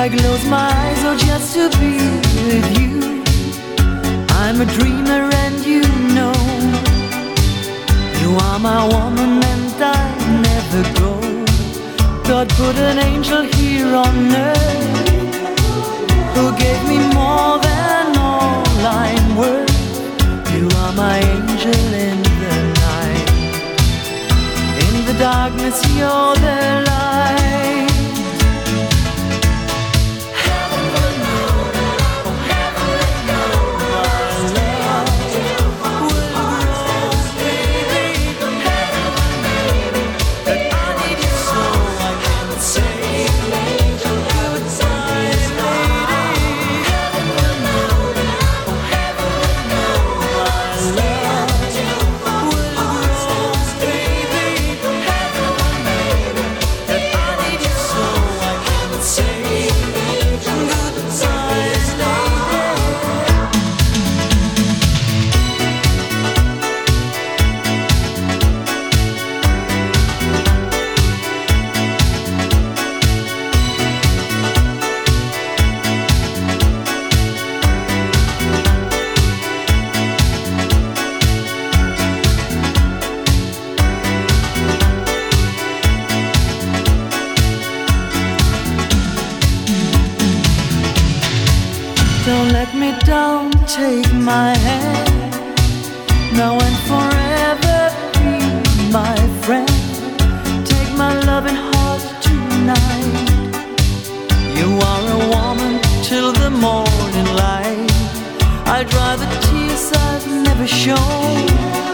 I close my eyes, oh, just to be with you. I'm a dreamer and you know you are my woman and I never go. God put an angel here on earth who gave me more than all I'm worth. You are my angel in the night. In the darkness you're the light. Don't let me down, take my hand, now and forever be my friend. Take my loving heart tonight. You are a woman till the morning light. I dry the tears I've never shown.